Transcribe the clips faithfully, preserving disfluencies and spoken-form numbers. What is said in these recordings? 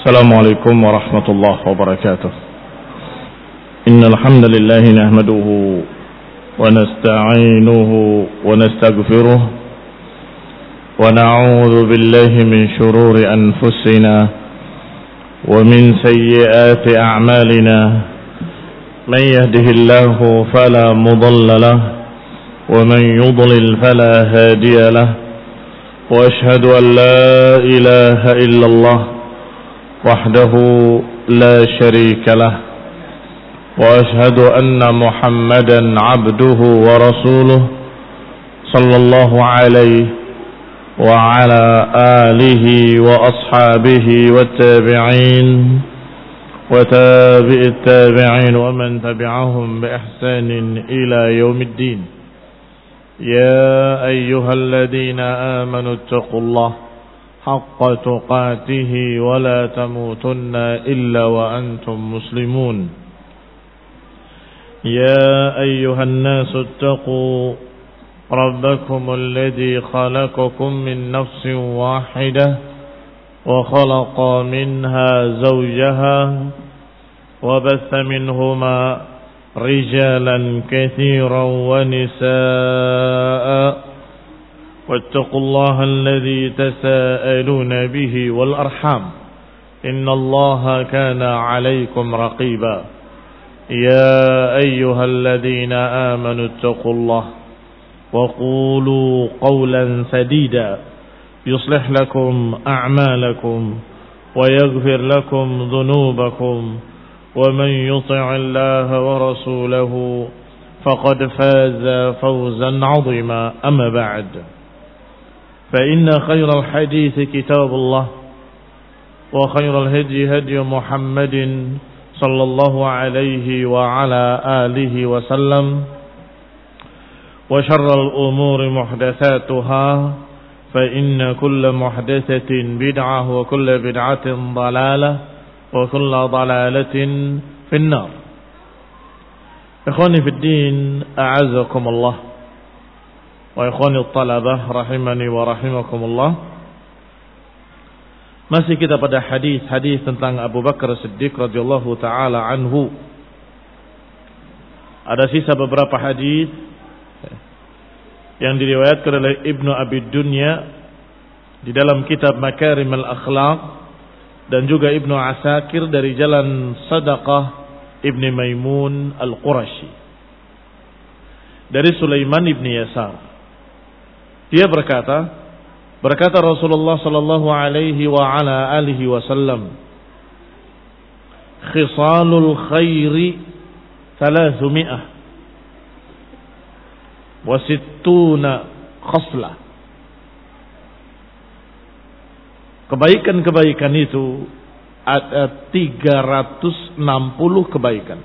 السلام عليكم ورحمة الله وبركاته. إن الحمد لله نحمده ونستعينه ونستغفره ونعوذ بالله من شرور أنفسنا ومن سيئات أعمالنا. من يهده الله فلا مضل له ومن يضلل فلا هادي له. وأشهد أن لا إله إلا الله وحده لا شريك له. وأشهد أن محمدا عبده ورسوله صلى الله عليه وعلى آله وأصحابه والتابعين وتابع التابعين ومن تبعهم بإحسان إلى يوم الدين. يا أيها الذين آمنوا اتقوا الله حق تقاته ولا تموتن إلا وأنتم مسلمون. يا أيها الناس اتقوا ربكم الذي خلقكم من نفس واحدة وخلق منها زوجها وبث منهما رجالا كثيرا ونساء واتقوا الله الذي تساءلون به والأرحام إن الله كان عليكم رقيبا. يا أيها الذين آمنوا اتقوا الله وقولوا قولا سديدا يصلح لكم أعمالكم ويغفر لكم ذنوبكم ومن يطع الله ورسوله فقد فاز فوزا عظيما. أما بعد، فإن خير الحديث كتاب الله وخير الهدي هدي محمد صلى الله عليه وعلى آله وسلم وشر الأمور محدثاتها فإن كل محدثة بدعة وكل بدعة ضلالة وكل ضلالة في النار. إخواني في الدين أعزكم الله wa ikhwani talabah rahimani wa rahimakumullah. Masih kita pada hadis-hadis tentang Abu Bakar Siddiq radhiyallahu taala anhu. Ada sisa beberapa hadis yang diriwayatkan oleh Ibnu Abi Dunya di dalam kitab Makarim al-Akhlaq dan juga Ibnu Asakir dari jalan Sadaqah Ibni Maimun al-Qurashi dari Sulaiman ibni Yasar. Dia berkata, berkata Rasulullah sallallahu alaihi wa ala alihi wasallam, khisalul khairi thalathumiyah wa sittuna khaslah. Kebaikan-kebaikan itu ada tiga ratus enam puluh kebaikan.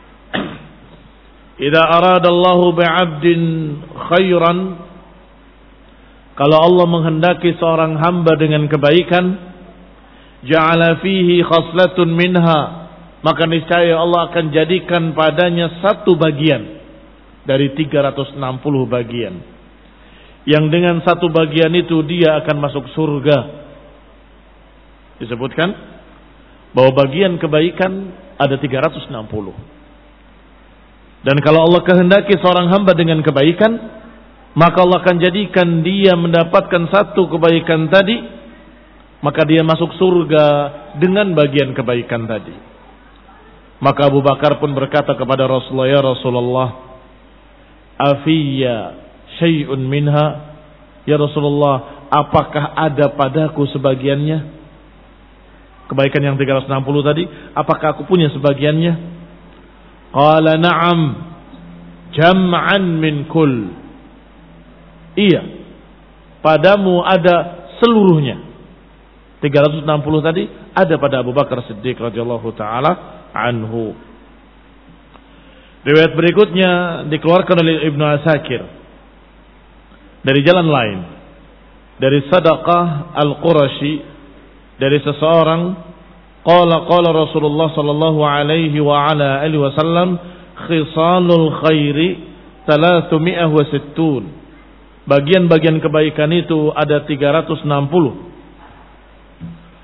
Idza aradallahu bi'abdin khairan, kalau Allah menghendaki seorang hamba dengan kebaikan, ja'ala fihi khaslatun minha, maka niscaya Allah akan jadikan padanya satu bagian dari tiga ratus enam puluh bagian, yang dengan satu bagian itu dia akan masuk surga. Disebutkan bahwa bagian kebaikan ada tiga ratus enam puluh. Dan kalau Allah kehendaki seorang hamba dengan kebaikan, maka Allah akan jadikan dia mendapatkan satu kebaikan tadi, maka dia masuk surga dengan bagian kebaikan tadi. Maka Abu Bakar pun berkata kepada Rasulullah, ya Rasulullah, afiyya syai'un minha, ya Rasulullah, apakah ada padaku sebagiannya? Kebaikan yang tiga ratus enam puluh tadi, apakah aku punya sebagiannya? Qala na'am, jam'an min kull. Iya, padamu ada seluruhnya. tiga ratus enam puluh tadi ada pada Abu Bakar Siddiq radhiyallahu taala anhu. Riwayat berikutnya dikeluarkan oleh Ibnu Asakir dari jalan lain, dari Sadaqah Al-Qurashi, dari seseorang, qala qala Rasulullah sallallahu alaihi wa ala alihi wasallam, khisalul khairi thalathumiyah wa sittun. Bagian-bagian kebaikan itu ada tiga ratus enam puluh.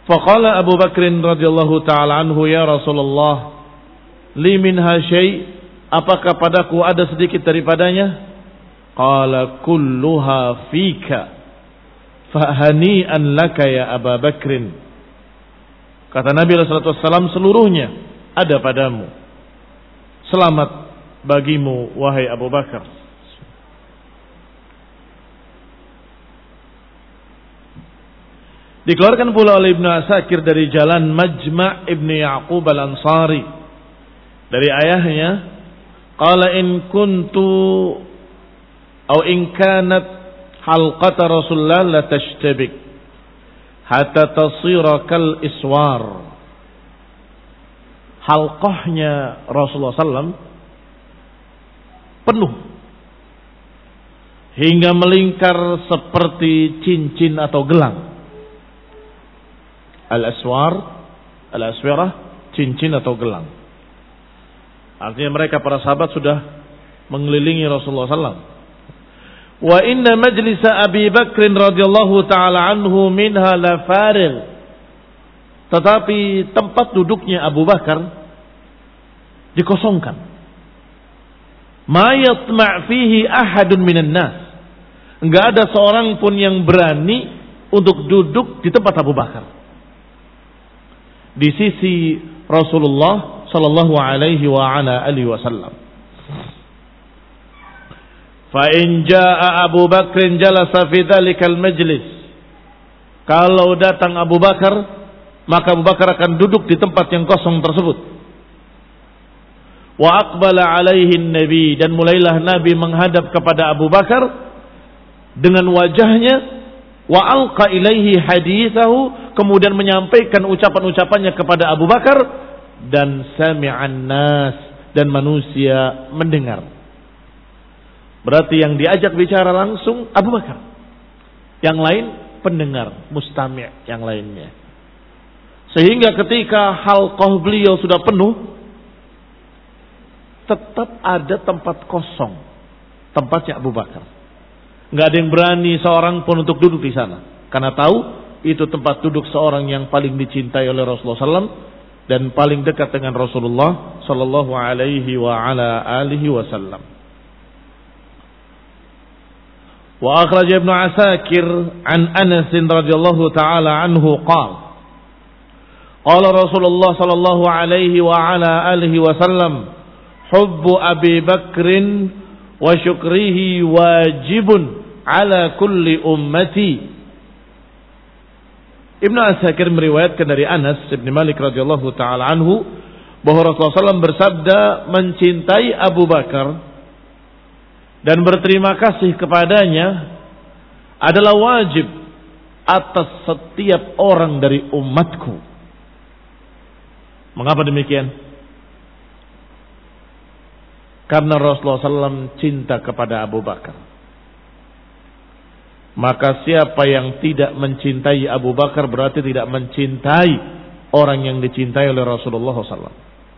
Faqala Abu Bakr radhiyallahu taala anhu, ya Rasulullah, li minha syai', apakah padaku ada sedikit daripadanya? Qala kulluha fika fahani'an laka ya Abu Bakr. Kata Nabi sallallahu alaihi wasallam, seluruhnya ada padamu. Selamat bagimu wahai Abu Bakar. Dikeluarkan pula oleh Ibnu Asakir dari jalan Majma' Ibnu Ya'qub Al-Ansari dari ayahnya, qala in kuntu atau in kanat halqata Rasulullah la tashtabik hatta tasira kal iswar. Halqahnya Rasulullah sallallahu alaihi wasallam penuh hingga melingkar seperti cincin atau gelang. Al-aswar, al-aswirah, cincin atau gelang. Artinya mereka para sahabat sudah mengelilingi Rasulullah sallallahu alaihi wasallam. Wa inna majlisa Abi Bakr radhiyallahu taala anhu minha la farigh. Tetapi tempat duduknya Abu Bakar dikosongkan. Ma yatma' fihi ahadun minan nas. Enggak ada seorang pun yang berani untuk duduk di tempat Abu Bakar. Di sisi Rasulullah sallallahu alaihi wa ala alihi wasallam. Fa in jaa Abu Bakr jalasa fi dzalikal majlis. Kalau datang Abu Bakar, maka Abu Bakar akan duduk di tempat yang kosong tersebut. Wa aqbala alaihi Nabi, dan mulailah Nabi menghadap kepada Abu Bakar dengan wajahnya. Wa alqa ilaihi hadithahu, kemudian menyampaikan ucapan-ucapannya kepada Abu Bakar, dan sami'an nas, dan manusia mendengar. Berarti yang diajak bicara langsung Abu Bakar, yang lain pendengar, mustami' yang lainnya. Sehingga ketika halqah beliau sudah penuh, tetap ada tempat kosong, tempatnya Abu Bakar. Nggak ada yang berani seorang pun untuk duduk di sana, karena tahu itu tempat duduk seorang yang paling dicintai oleh Rasulullah sallallahu alaihi wasallam dan paling dekat dengan Rasulullah sallallahu alaihi wa ala alihi wasallam. Wa akhraj Ibnu Asakir an Anas radhiyallahu taala anhu qala qala Rasulullah sallallahu alaihi wa ala alihi wasallam, hubbu Abi Bakrin wa syukrihi wajibun ala kulli ummati. Ibnu Asakir meriwayatkan dari Anas bin Malik radhiyallahu taala anhu bahwa Rasulullah sallallahu alaihi wasallam bersabda, mencintai Abu Bakar dan berterima kasih kepadanya adalah wajib atas setiap orang dari umatku. Mengapa demikian? Karena Rasulullah sallallahu alaihi wasallam cinta kepada Abu Bakar. Maka siapa yang tidak mencintai Abu Bakar berarti tidak mencintai orang yang dicintai oleh Rasulullah sallallahu alaihi wasallam.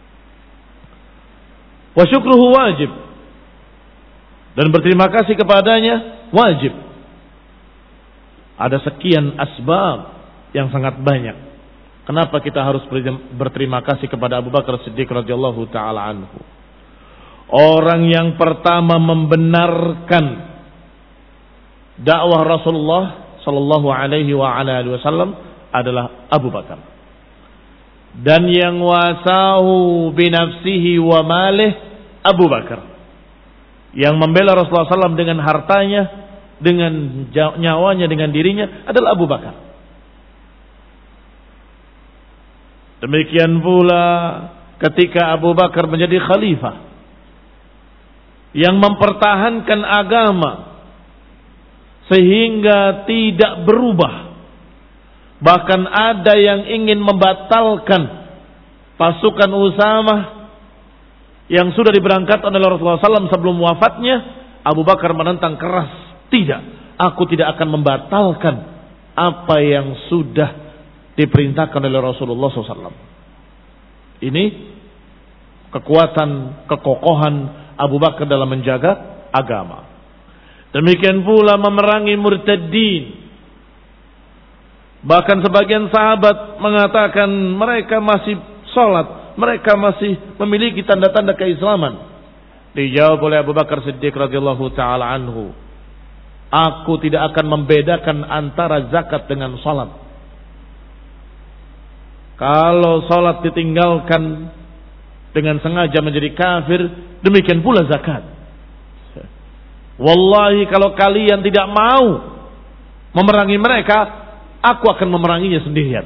Wa syukruhu wajib, dan berterima kasih kepadanya wajib. Ada sekian asbab yang sangat banyak kenapa kita harus berterima kasih kepada Abu Bakar Siddiq radhiyallahu taala anhu. Orang yang pertama membenarkan dakwah Rasulullah sallallahu alaihi wa ala alihi wasallam adalah Abu Bakar. Dan yang wasahu binafsihi wa malih Abu Bakar. Yang membela Rasulullah sallallahu alaihi wasallam dengan hartanya, dengan nyawanya, dengan dirinya adalah Abu Bakar. Demikian pula ketika Abu Bakar menjadi khalifah yang mempertahankan agama sehingga tidak berubah. Bahkan ada yang ingin membatalkan pasukan Usamah yang sudah diberangkatkan oleh Rasulullah sallallahu alaihi wasallam sebelum wafatnya. Abu Bakar menentang keras, tidak, aku tidak akan membatalkan apa yang sudah diperintahkan oleh Rasulullah sallallahu alaihi wasallam. Ini kekuatan, kekokohan Abu Bakar dalam menjaga agama. Demikian pula memerangi murtadin. Bahkan sebagian sahabat mengatakan mereka masih sholat, mereka masih memiliki tanda-tanda keislaman. Dijawab oleh Abu Bakar Siddiq radhiyallahu taala anhu, aku tidak akan membedakan antara zakat dengan sholat. Kalau sholat ditinggalkan dengan sengaja menjadi kafir, demikian pula zakat. Wallahi kalau kalian tidak mau memerangi mereka, aku akan memeranginya sendirian.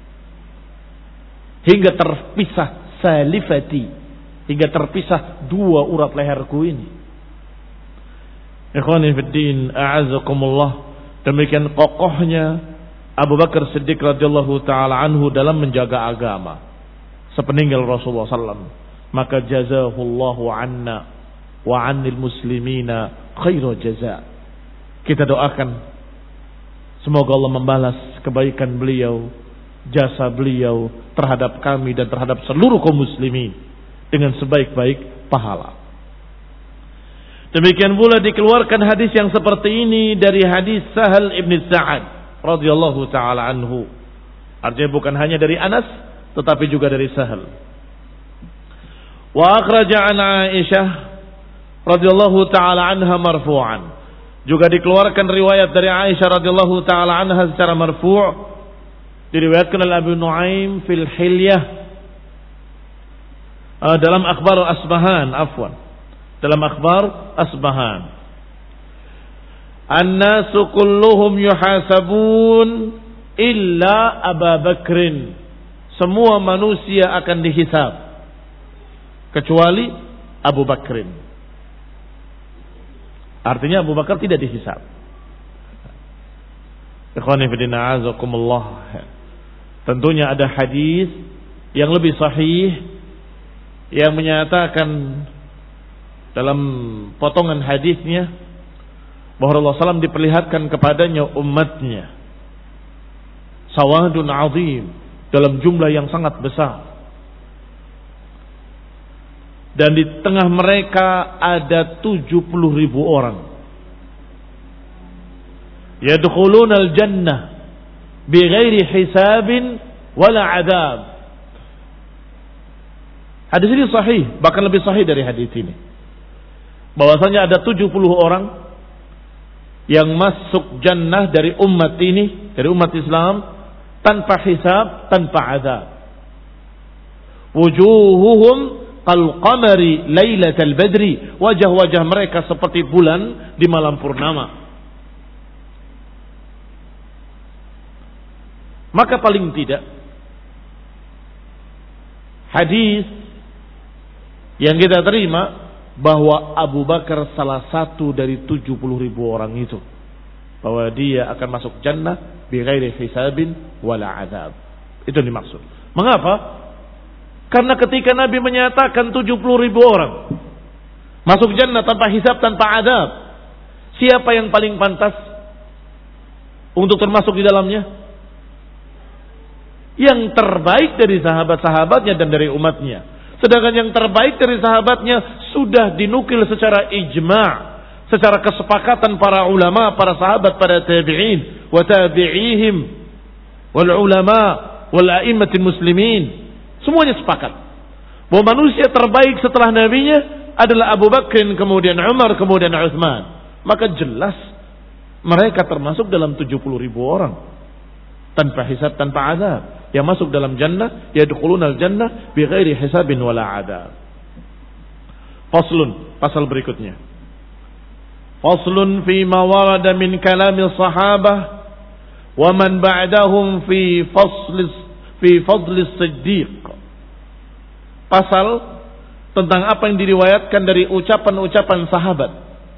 Hingga terpisah salifati, hingga terpisah dua urat leherku ini. Ikhwani fiddin, a'azakumullah. Demikian kokohnya Abu Bakar Siddiq radhiyallahu taala anhu dalam menjaga agama sepeninggal Rasulullah sallallahu alaihi wasallam. Maka jazahullahu anna wa 'anil muslimina khairu jaza. Kita doakan semoga Allah membalas kebaikan beliau, jasa beliau terhadap kami dan terhadap seluruh kaum muslimin dengan sebaik-baik pahala. Demikian pula dikeluarkan hadis yang seperti ini dari hadis Sahal ibn Sa'ad radhiyallahu taala anhu. Artinya bukan hanya dari Anas tetapi juga dari Sahal. Wa akhraja an Aisyah radhiyallahu taala anha marfu'an. Juga dikeluarkan riwayat dari Aisyah radhiyallahu taala anha secara marfu', diriwayatkan oleh Abu Nuaim fil Hilyah, uh, dalam akhbar Asbahan, afwan. Dalam akhbar Asbahan. An-nasu kulluhum yuhasabun illa Abu Bakrin. Semua manusia akan dihisab kecuali Abu Bakrin. Artinya Abu Bakar tidak dihisab. Ikhwani fillah azakumullah. Tentunya ada hadis yang lebih sahih yang menyatakan dalam potongan hadisnya bahwa Rasulullah sallallahu alaihi wasallam diperlihatkan kepadanya umatnya sawadun azim dalam jumlah yang sangat besar, dan di tengah mereka ada tujuh puluh ribu orang yadkhuluna al-jannah bighairi hisabin wala adab. Hadis ini sahih, bahkan lebih sahih dari hadis ini. Bahwasanya ada tujuh puluh orang yang masuk jannah dari umat ini, dari umat Islam, tanpa hisab, tanpa azab. Wujuhuhum kal qamari lailatal badri, wajah-wajah mereka seperti bulan di malam purnama. Maka paling tidak hadis yang kita terima bahwa Abu Bakar salah satu dari tujuh puluh ribu orang itu, bahwa dia akan masuk jannah bighairi hisabin wala azab. Itu dimaksud. Mengapa? Karena ketika Nabi menyatakan tujuh puluh ribu orang masuk jannah tanpa hisab, tanpa azab, siapa yang paling pantas untuk termasuk di dalamnya? Yang terbaik dari sahabat-sahabatnya dan dari umatnya. Sedangkan yang terbaik dari sahabatnya sudah dinukil secara ijma', secara kesepakatan para ulama, para sahabat, para tabi'in, wa tabi'ihim, wal ulama, wal a'immatil muslimin. Semuanya sepakat bahwa manusia terbaik setelah nabinya adalah Abu Bakr, kemudian Umar, kemudian Utsman. Maka jelas mereka termasuk dalam tujuh puluh ribu orang tanpa hisab, tanpa azab, yang masuk dalam jannah, yadkhuluna al-jannah bighairi hisabin wala adab. Faslun, pasal berikutnya. Faslun fi ma warada min kalami sahabah wa man ba'dahum fi fasl fi fadl as-siddiq. Pasal tentang apa yang diriwayatkan dari ucapan-ucapan sahabat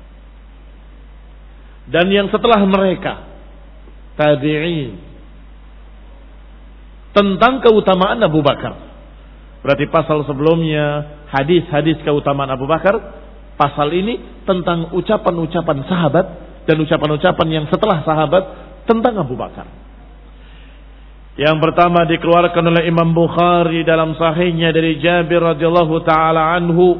dan yang setelah mereka, tabi'in, tentang keutamaan Abu Bakar. Berarti pasal sebelumnya hadis-hadis keutamaan Abu Bakar, pasal ini tentang ucapan-ucapan sahabat dan ucapan-ucapan yang setelah sahabat tentang Abu Bakar. Yang pertama dikeluarkan oleh Imam Bukhari dalam sahihnya dari Jabir radhiyallahu taala anhu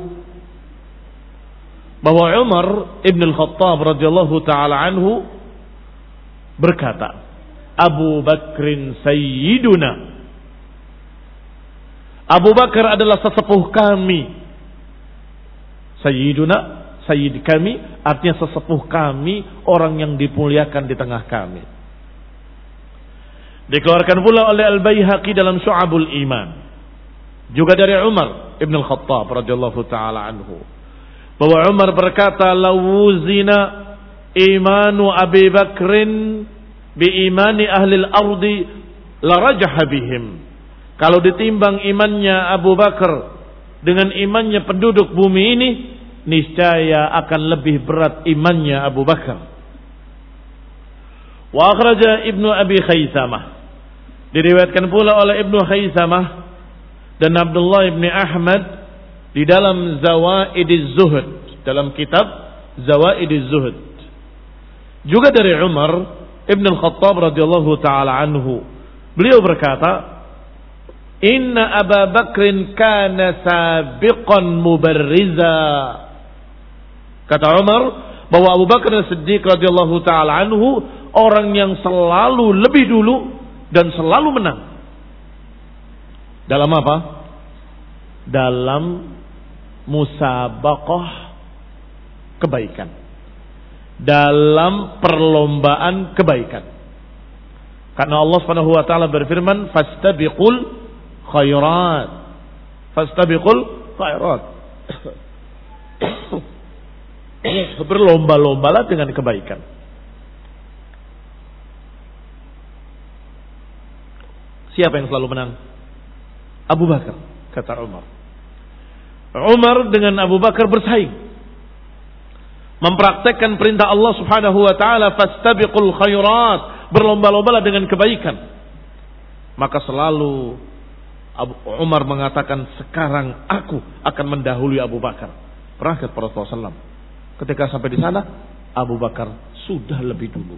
bahwa Umar ibn al-Khattab radhiyallahu taala anhu berkata, Abu Bakrin sayyiduna. Abu Bakar adalah sesepuh kami. Sayyiduna, sayyid kami, artinya sesepuh kami, orang yang dimuliakan di tengah kami. Dikeluarkan pula oleh Al-Baihaqi dalam Syu'abul Iman. Juga dari Umar Ibn Al-Khattab radhiyallahu taala anhu, bahwa Umar berkata, lawuzina imanu Abi Bakrin bi imani ahli al-ardi la rajaha bihim. Kalau ditimbang imannya Abu Bakar dengan imannya penduduk bumi ini, niscaya akan lebih berat imannya Abu Bakar. Wa akhraja Ibnu Abi Khaisamah, diriwayatkan pula oleh Ibnu Khaisamah dan Abdullah ibn Ahmad di dalam Zawaidiz Zuhud, dalam kitab Zawaidiz Zuhud. Juga dari Umar Ibn Al-Khattab radhiyallahu taala anhu, beliau berkata, Inna Abu Bakrin kana sabiqan mubarriza. Kata Umar bahwa Abu Bakar As-Siddiq radhiyallahu taala anhu orang yang selalu lebih dulu dan selalu menang. Dalam apa? Dalam musabaqah kebaikan. Dalam perlombaan kebaikan. Karena Allah Subhanahu wa taala berfirman, fastabiqul khairat. Fastabiqul khairat. Berlomba-lombalah dengan kebaikan. Siapa yang selalu menang? Abu Bakar, kata Umar. Umar dengan Abu Bakar bersaing, mempraktekkan perintah Allah Subhanahu wa taala, fastabiqul khairat, berlomba-lombalah dengan kebaikan. Maka selalu Abu Umar mengatakan, sekarang aku akan mendahului Abu Bakar. Pernah kata Rasulullah sallallahu alaihi wasallam, ketika sampai di sana Abu Bakar sudah lebih dulu.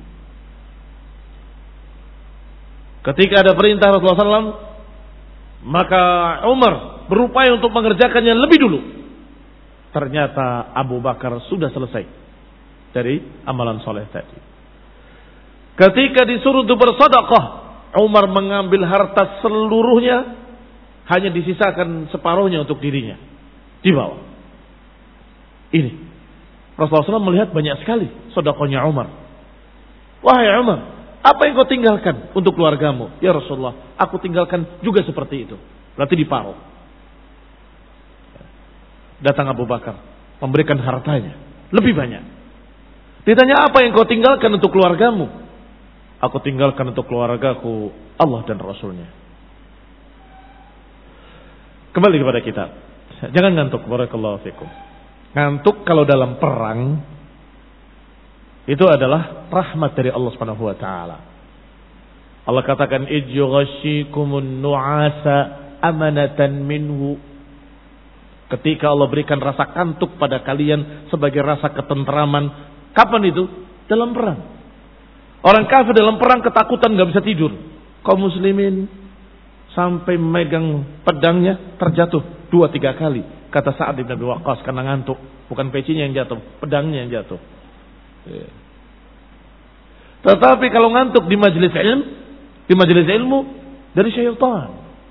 Ketika ada perintah Rasulullah sallallahu alaihi wasallam, maka Umar berupaya untuk mengerjakannya lebih dulu. Ternyata Abu Bakar sudah selesai dari amalan soleh tadi. Ketika disuruh untuk bersedekah, Umar mengambil harta seluruhnya, hanya disisakan separuhnya untuk dirinya, dibawa. Ini Rasulullah sallallahu alaihi wasallam melihat banyak sekali sedekahnya Umar. Wahai Umar, apa yang kau tinggalkan untuk keluargamu? Ya Rasulullah, aku tinggalkan juga seperti itu. Berarti diparuh. Datang Abu Bakar, memberikan hartanya lebih banyak. Ditanya, apa yang kau tinggalkan untuk keluargamu? Aku tinggalkan untuk keluargaku Allah dan Rasulnya. Kembali kepada kita. Jangan ngantuk, barakallahu fikum. Ngantuk kalau dalam perang itu adalah rahmat dari Allah Subhanahu wa taala. Allah katakan, id yughashikumun nu'asa amanatan minhu. Ketika Allah berikan rasa kantuk pada kalian sebagai rasa ketentraman. Kapan itu? Dalam perang. Orang kafir dalam perang ketakutan, gak bisa tidur. Kaum muslimin sampai megang pedangnya terjatuh dua tiga kali. Kata Sa'ad bin Abi Waqqas, karena ngantuk. Bukan pecinya yang jatuh, pedangnya yang jatuh. Ya. Tetapi kalau ngantuk di majelis ilmu, di majelis ilmu dari syaitan.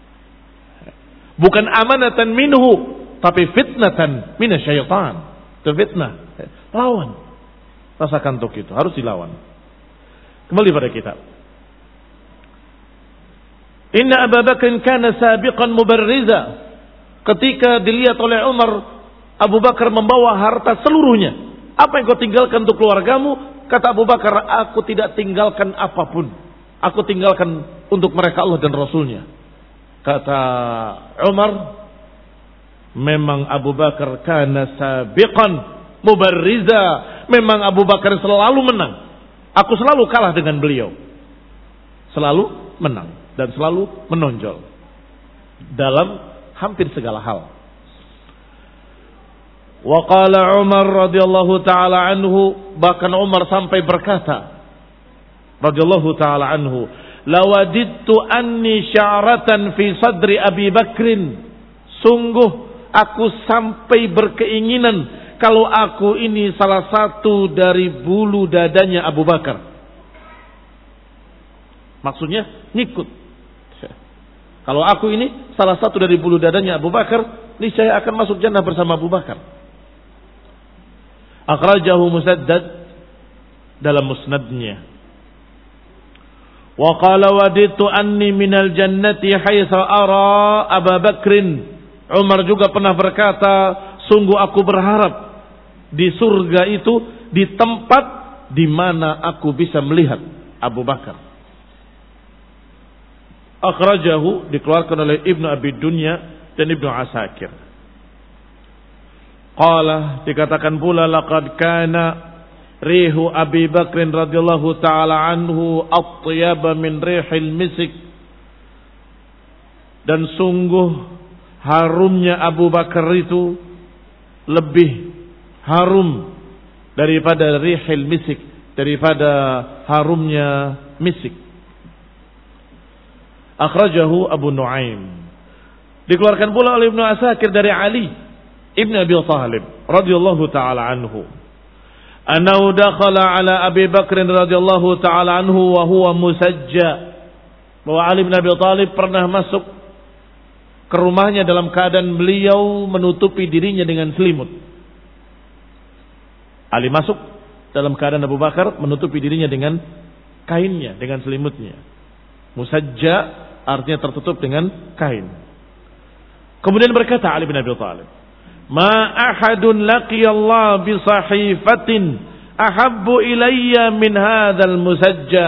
Bukan amanatan minhu, tapi fitnatan minasyaitan. Itu fitnah. Lawan rasa kantuk itu, harus dilawan. Kembali pada kitab. Inna Abu Bakr kana sabiqan mubarriza. Ketika dilihat oleh Umar, Abu Bakar membawa harta seluruhnya. Apa yang kau tinggalkan untuk keluargamu? Kata Abu Bakar, aku tidak tinggalkan apapun. Aku tinggalkan untuk mereka Allah dan Rasulnya. Kata Umar, memang Abu Bakar kana sabiqan mubarriza. Memang Abu Bakar selalu menang. Aku selalu kalah dengan beliau. Selalu menang dan selalu menonjol dalam hampir segala hal. Wa qala Umar radhiyallahu taala anhu, bahkan Umar sampai berkata radhiyallahu taala anhu, lawadittu anni sya'ratan fi sadri Abi Bakrin. Sungguh aku sampai berkeinginan kalau aku ini salah satu dari bulu dadanya Abu Bakar. Maksudnya ngikut. Kalau aku ini salah satu dari bulu dadanya Abu Bakar, niscaya akan masuk jannah bersama Abu Bakar. Akhrajahu Musaddad dalam musnadnya. Wa qala waditu anni minal jannati haitsu ara Abu Bakrin. Umar juga pernah berkata, sungguh aku berharap di surga itu di tempat di mana aku bisa melihat Abu Bakar. Akhrajahu, dikeluarkan oleh Ibnu Abi Dunya dan Ibnu Asakir. Qala, dikatakan pula, laqad kana rihu Abi Bakrin radhiyallahu taala anhu atyaba min rihil misik. Dan sungguh harumnya Abu Bakar itu lebih harum daripada rihil misik, daripada harumnya misik. Akhrajahu Abu Nuaim. Dikeluarkan pula oleh Ibnu Asakir dari Ali Ibn Abi Thalib radhiyallahu taala anhu. Annahu dakhala ala Abi Bakr radhiyallahu taala anhu wa huwa musajja. Bahwa Ali bin Abi Thalib pernah masuk ke rumahnya dalam keadaan beliau menutupi dirinya dengan selimut. Ali masuk dalam keadaan Abu Bakar menutupi dirinya dengan kainnya, dengan selimutnya. Musajja artinya tertutup dengan kain. Kemudian berkata Ali bin Abi Thalib, "Ma ahadun laqiyallah bi sahifatin ahabbu ilayya min hadzal musajja."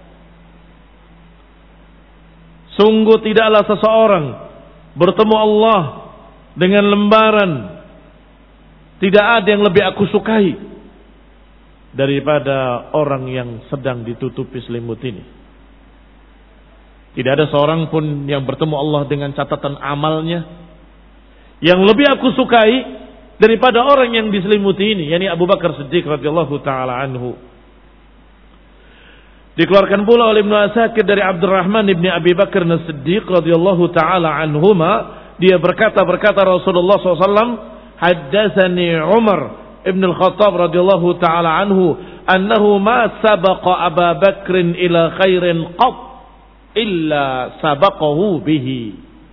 Sungguh tidaklah seseorang bertemu Allah dengan lembaran, tidak ada yang lebih aku sukai daripada orang yang sedang ditutupi selimut ini. Tidak ada seorang pun yang bertemu Allah dengan catatan amalnya yang lebih aku sukai daripada orang yang diselimuti ini, yakni Abu Bakar Siddiq radhiyallahu taala anhu. Dikeluarkan pula oleh Ibnu Asakir dari Abdurrahman ibni Abi Bakar As-Siddiq radhiyallahu taala anhuma, dia berkata berkata Rasulullah shallallahu alaihi wasallam, haddatsani Umar ibn al-Khattab radhiyallahu taala anhu annahu ma sabaqa Abu Bakr ila khairin qat illa sabaqahu bihi.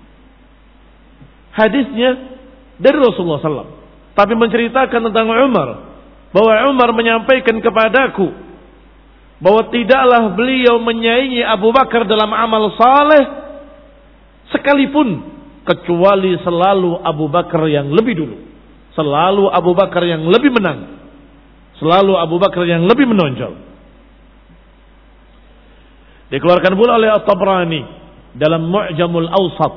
Hadisnya dari Rasulullah shallallahu alaihi wasallam, tapi menceritakan tentang Umar, bahwa Umar menyampaikan kepadaku bahwa tidaklah beliau menyaingi Abu Bakar dalam amal saleh sekalipun, kecuali selalu Abu Bakar yang lebih dulu, selalu Abu Bakar yang lebih menang, selalu Abu Bakar yang lebih menonjol. Dikeluarkan pula oleh At-Tabrani dalam Mu'jamul Awsat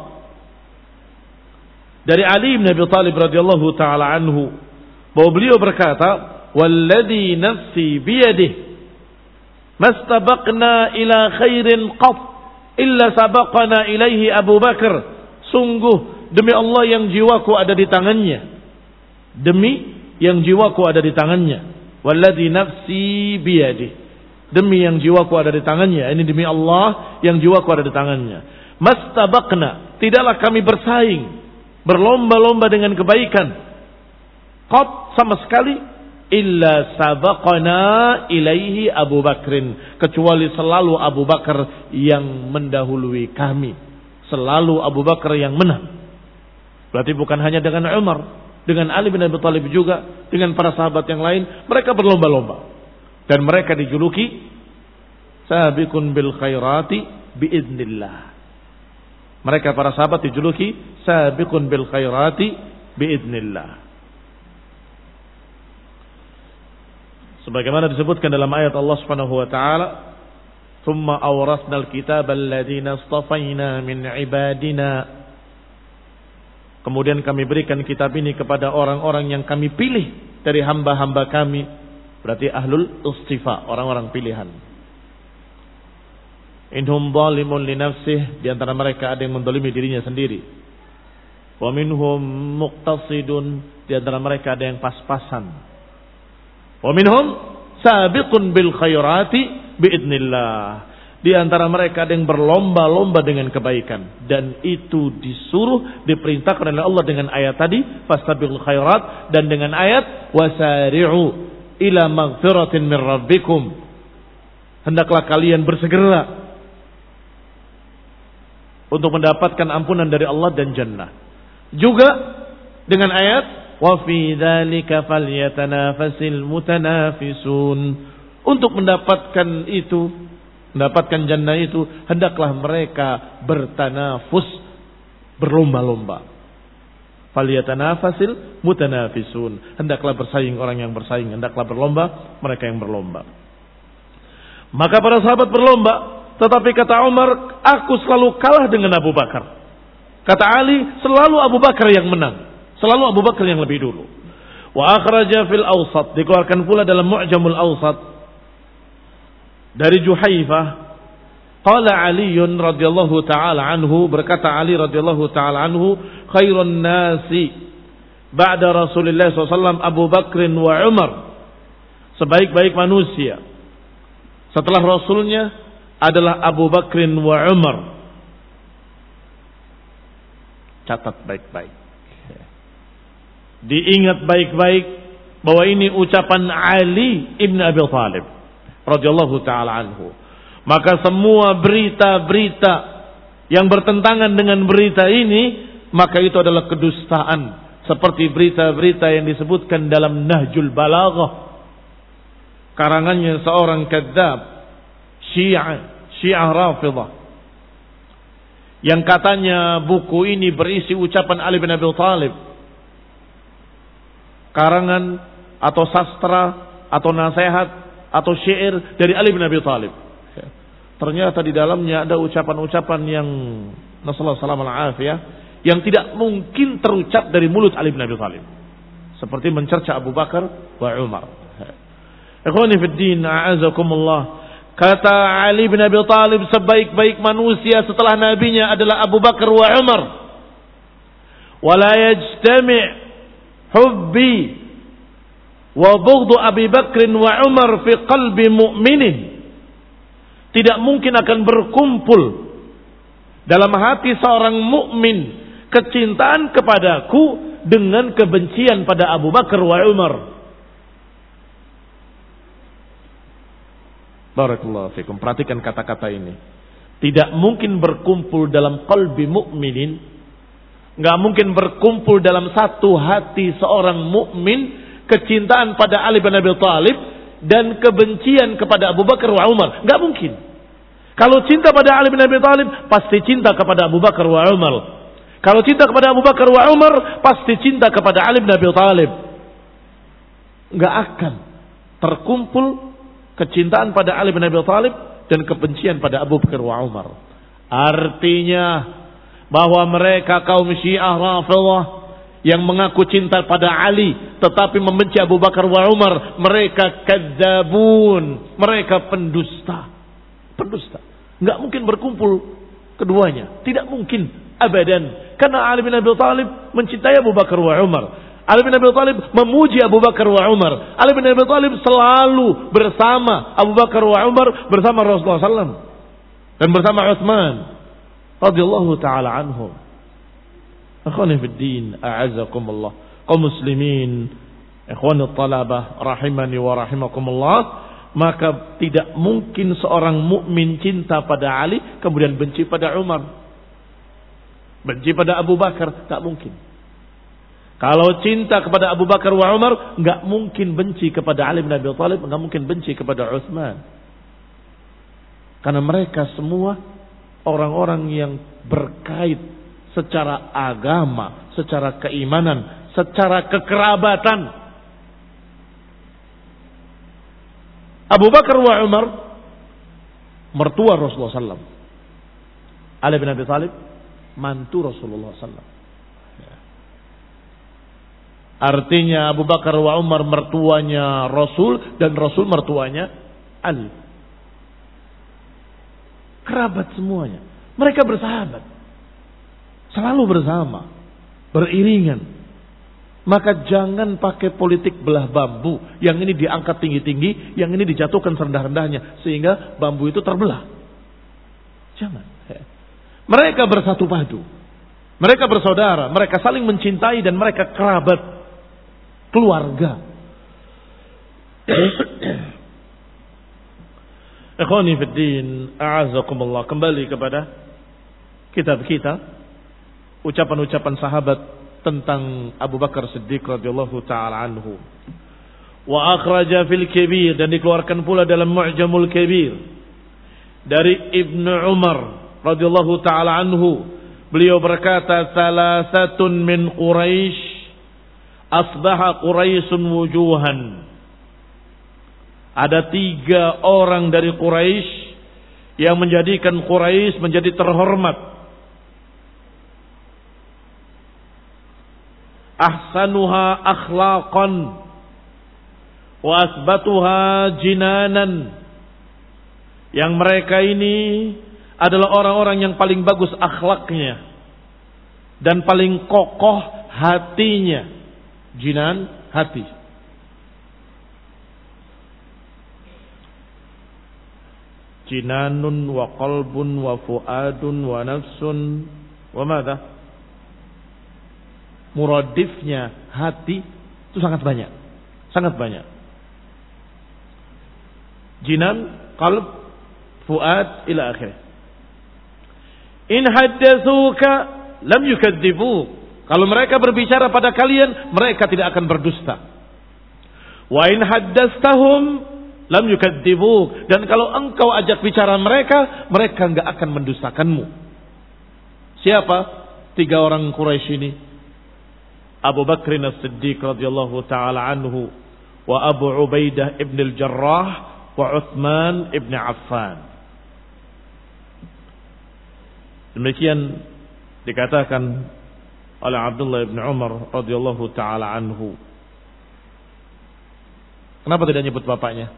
dari Ali bin Abi Thalib radhiyallahu taala anhu, bahwa beliau berkata, "Walladzi nafsi biyadihi mastabaqna ila khairin qat illa sabaqana ilaihi Abu Bakar." Sungguh demi Allah yang jiwaku ada di tangannya, demi yang jiwaku ada di tangannya, walladzi nafsi biyadihi, demi yang jiwaku ada di tangannya, ini demi Allah yang jiwaku ada di tangannya. Mastabaqna, tidaklah kami bersaing, berlomba-lomba dengan kebaikan, qat sama sekali, illa sabaqana ilaihi Abu Bakrin, kecuali selalu Abu Bakar yang mendahului kami, selalu Abu Bakar yang menang. Berarti bukan hanya dengan Umar, dengan Ali bin Abi Thalib juga, dengan para sahabat yang lain, mereka berlomba-lomba dan mereka dijuluki sabiqun bil khairati biidznillah. Mereka para sahabat dijuluki sabiqun bil khairati biidznillah. Sebagaimana disebutkan dalam ayat Allah Subhanahu wa taala, "Tsumma awrasnal kitaba alladziina istafaina min ibadina." Kemudian kami berikan kitab ini kepada orang-orang yang kami pilih dari hamba-hamba kami. Berarti ahlul istifa, orang-orang pilihan. Inhum zalimun li nafsihi, di antara mereka ada yang menzalimi dirinya sendiri. Wa minhum muqtasidun, di antara mereka ada yang pas-pasan. Wa minhum sabiqun bil khairati biidznillah. Di antara mereka ada yang berlomba-lomba dengan kebaikan, dan itu disuruh, diperintahkan oleh Allah dengan ayat tadi fastabiqul khairat, dan dengan ayat wasari'u ila maghfiratin min rabbikum, hendaklah kalian bersegera untuk mendapatkan ampunan dari Allah dan jannah. Juga dengan ayat wa fi dzalika falyatanafasil mutanafisun. Untuk mendapatkan itu, mendapatkan jannah itu, hendaklah mereka bertanafus, berlomba-lomba. Falyatanafasil mutanafisun. Hendaklah bersaing orang yang bersaing, hendaklah berlomba mereka yang berlomba. Maka para sahabat berlomba, tetapi kata Umar, aku selalu kalah dengan Abu Bakar. Kata Ali, selalu Abu Bakar yang menang. Selalu Abu Bakar yang lebih dulu. Wa akhraja fil awsat, dikeluarkan pula dalam Mu'jamul Awsat dari Juhaifah, qala Ali radhiyallahu taala anhu, berkata Ali radhiyallahu taala anhu, khairun nasi ba'da Rasulullah sallallahu alaihi wasallam Abu Bakr wa Umar. Sebaik-baik manusia setelah Rasulnya adalah Abu Bakr wa Umar. Catat baik-baik. Diingat baik-baik bahwa ini ucapan Ali ibn Abi Thalib radhiyallahu taala anhu. Maka semua berita-berita yang bertentangan dengan berita ini, maka itu adalah kedustaan. Seperti berita-berita yang disebutkan dalam Nahjul Balaghah, karangannya seorang kadzab Syiah, Syiah Rafidhah, yang katanya buku ini berisi ucapan Ali bin Abi Thalib, karangan atau sastra atau nasihat atau syair dari Ali bin Abi Thalib. Ternyata di dalamnya ada ucapan-ucapan yang nasallahu alaihi wasallam yang tidak mungkin terucap dari mulut Ali bin Abi Thalib, seperti mencerca Abu Bakar wa Umar. Ikhwani fid din, a'azakumullah. Kata Ali bin Abi Thalib, sebaik-baik manusia setelah nabinya adalah Abu Bakar wa Umar. Wala yajtami' hubbi wa bughdu Abi Bakr wa Umar fi qalbi mu'minin. Tidak mungkin akan berkumpul dalam hati seorang mukmin kecintaan kepadaku dengan kebencian pada Abu Bakar wa Umar. Barakallahu fikum. Perhatikan kata-kata ini. Tidak mungkin berkumpul dalam qalbi mukminin, enggak mungkin berkumpul dalam satu hati seorang mukmin kecintaan pada Ali bin Abi Thalib dan kebencian kepada Abu Bakar wa Umar. Enggak mungkin. Kalau cinta pada Ali bin Abi Thalib, pasti cinta kepada Abu Bakar wa Umar. Kalau cinta kepada Abu Bakar wa Umar, pasti cinta kepada Ali bin Abi Thalib. Enggak akan terkumpul kecintaan pada Ali bin Abi Thalib dan kebencian pada Abu Bakar wa Umar. Artinya bahwa mereka kaum Syiah Rafidhah yang mengaku cinta pada Ali tetapi membenci Abu Bakar wa Umar, mereka kadzabun, mereka pendusta. Pendusta. Enggak mungkin berkumpul keduanya. Tidak mungkin abadan. Karena Ali bin Abi Thalib mencintai Abu Bakar wa Umar. Ali bin Abi Thalib memuji Abu Bakar wa Umar. Ali bin Abi Thalib selalu bersama Abu Bakar wa Umar, bersama Rasulullah sallallahu alaihi wasallam dan bersama Utsman radhiyallahu taala anhum. Akhwani fid din, a'azzakumullah. Kaum muslimin, ikhwani talabah rahimani wa rahimakumullah, maka tidak mungkin seorang mukmin cinta pada Ali kemudian benci pada Umar, benci pada Abu Bakar, tak mungkin. Kalau cinta kepada Abu Bakar wa Umar, enggak mungkin benci kepada Ali bin Abi Thalib, enggak mungkin benci kepada Utsman. Karena mereka semua orang-orang yang berkait secara agama, secara keimanan, secara kekerabatan. Abu Bakar wa Umar mertua Rasulullah sallallahu alaihi wasallam. Ali bin Abi Thalib mantu Rasulullah sallallahu alaihi wasallam. Artinya Abu Bakar wa Umar mertuanya Rasul dan Rasul mertuanya Ali. Kerabat semuanya. Mereka bersahabat. Selalu bersama. Beriringan. Maka jangan pakai politik belah bambu. Yang ini diangkat tinggi-tinggi, yang ini dijatuhkan serendah-rendahnya. Sehingga bambu itu terbelah. Jangan. Mereka bersatu padu. Mereka bersaudara. Mereka saling mencintai dan mereka kerabat. Keluarga. Ikhwani fid din, a'azzakumullah. Kembali kepada kitab kita ucapan-ucapan sahabat tentang Abu Bakar Siddiq radhiyallahu taala anhu. Wa akhraja fil kabir, dan dikeluarkan pula dalam Mu'jamul Kabir dari Ibnu Umar radhiyallahu taala anhu, beliau berkata, salasatun min Quraisy asbaha Quraisyun wujuhan. Ada tiga orang dari Quraisy yang menjadikan Quraisy menjadi terhormat. Ahsanuha akhlaqan wa asbatuha jinanan. Yang mereka ini adalah orang-orang yang paling bagus akhlaknya dan paling kokoh hatinya. Jinan, hati. Jinanun wa qalbun wa fuadun wa nafsun wa madha? Muradifnya hati itu sangat banyak. Sangat banyak. Jinan, qalb, fuad ila akhir. In haddatsuka lam yukadzibuk. Kalau mereka berbicara pada kalian, mereka tidak akan berdusta. Wa in haddastahum lam yukadzibuk. Dan kalau engkau ajak bicara mereka, mereka enggak akan mendustakanmu. Siapa tiga orang Quraisy ini? Abu Bakr As-Siddiq radhiyallahu taala anhu, wa Abu Ubaidah ibn al-Jarrah, wa Utsman ibn Affan. Demikian dikatakan oleh Abdullah ibn Umar radhiyallahu taala anhu. Kenapa tidak nyebut bapaknya?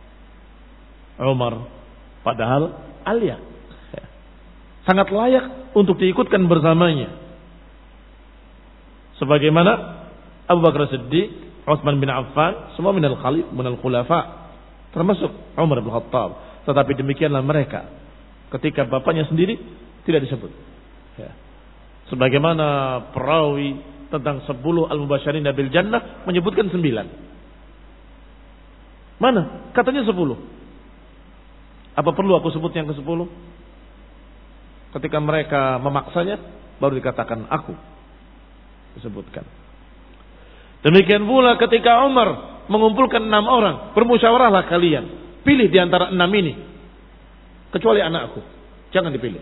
Umar, padahal alia. Sangat layak untuk diikutkan bersamanya. Sebagaimana Abu Bakar Siddiq, Utsman bin Affan, semua minal khalif, minal khulafa, termasuk Umar bin Khattab. Tetapi demikianlah mereka ketika bapaknya sendiri tidak disebut. Ya. Sebagaimana perawi tentang sepuluh al-mubasysyirin bil jannah menyebutkan sembilan. Mana? Katanya sepuluh. Apa perlu aku sebut yang ke sepuluh? Ketika mereka memaksanya, baru dikatakan aku. Disebutkan. Demikian pula ketika Umar mengumpulkan enam orang, bermusyawarahlah kalian, pilih di antara enam ini, kecuali anakku, jangan dipilih.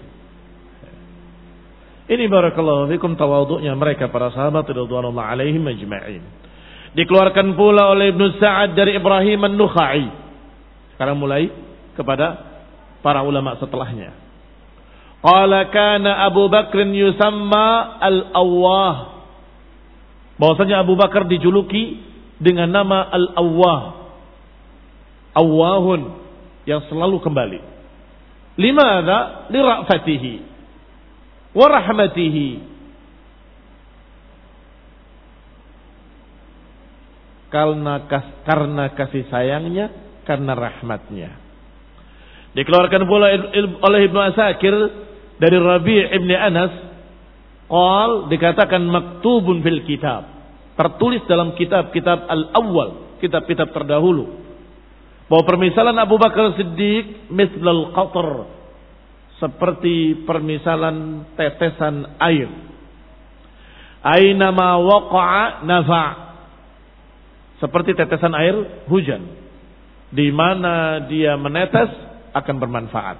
Ini barakallahu fikum tawadhu'nya mereka para sahabat radhiyallahu alaihim ajma'in. Dikeluarkan pula oleh Ibnu Sa'ad dari Ibrahim An-Nukhai. Sekarang mulai kepada para ulama setelahnya. Qala kana Abu Bakr yusamma al-Awwah. Bahwasanya Abu Bakar dijuluki dengan nama Al-Awwah. Awwahun, yang selalu kembali. Limadha? Li ra'fatihi wa rahmatihi. Karena karena kasih sayangnya, karena rahmatnya. Dikeluarkan pula oleh Ibnu Asakir dari Rabi' ibn Anas, qal, dikatakan maktubun fil kitab, tertulis dalam kitab-kitab al-awwal, kitab-kitab terdahulu, bahwa permisalan Abu Bakar Siddiq mislal qatr, seperti permisalan tetesan air. Ainama waqa'a nafa', seperti tetesan air hujan, di mana dia menetes akan bermanfaat.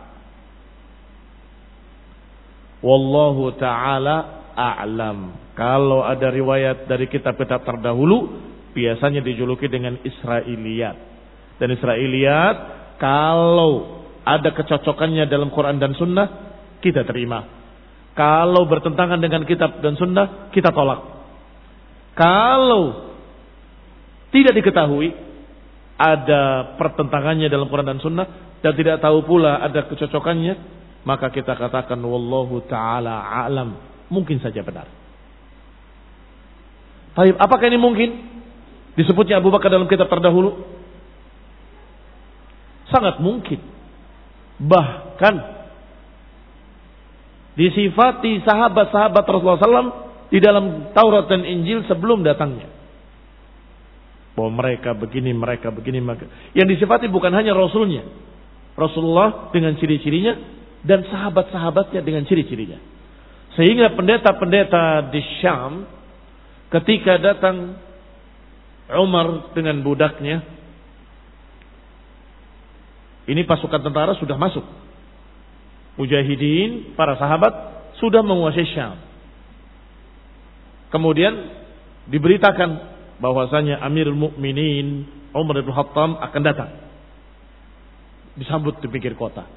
Wallahu ta'ala a'lam. Kalau ada riwayat dari kitab-kitab terdahulu, biasanya dijuluki dengan Israiliyat. Dan Israiliyat, kalau ada kecocokannya dalam Quran dan Sunnah, kita terima. Kalau bertentangan dengan kitab dan Sunnah, kita tolak. Kalau tidak diketahui ada pertentangannya dalam Quran dan Sunnah, dan tidak tahu pula ada kecocokannya, maka kita katakan wallahu ta'ala a'lam, mungkin saja benar. Baik, apakah ini mungkin disebutnya Abu Bakar dalam kitab terdahulu? Sangat mungkin. Bahkan disifati sahabat-sahabat Rasulullah sallallahu alaihi wasallam di dalam Taurat dan Injil sebelum datangnya, bahwa mereka begini, mereka begini, maka yang disifati bukan hanya Rasulnya, Rasulullah dengan ciri-cirinya, dan sahabat-sahabatnya dengan ciri-cirinya. Sehingga pendeta-pendeta di Syam ketika datang Umar dengan budaknya, ini pasukan tentara sudah masuk. Mujahidin, para sahabat sudah menguasai Syam. Kemudian diberitakan bahwasanya Amirul Mukminin Umar bin Khattab akan datang. Disambut di pinggir kota.